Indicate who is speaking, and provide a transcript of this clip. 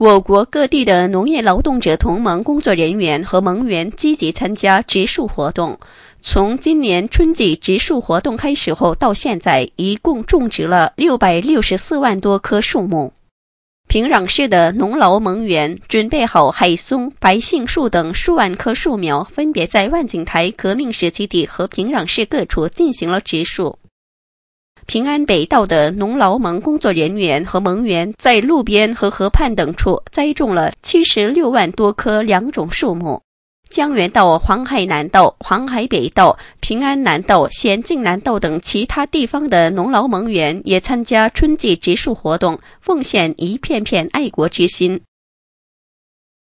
Speaker 1: 我国各地的农业劳动者同盟工作人员和盟员积极参加植树活动。从今年春季植树活动开始后到现在，一共种植了664万多棵树木。平壤市的农劳盟员准备好海松、白杏树等数万棵树苗，分别在万景台革命时期地和平壤市各处进行了植树。平安北道的农劳盟工作人员和盟员在路边和河畔等处栽种了76万多棵两种树木。江原道、黄海南道、黄海北道、平安南道、咸镜南道等其他地方的农劳盟员也参加春季植树活动，奉献一片片爱国之心。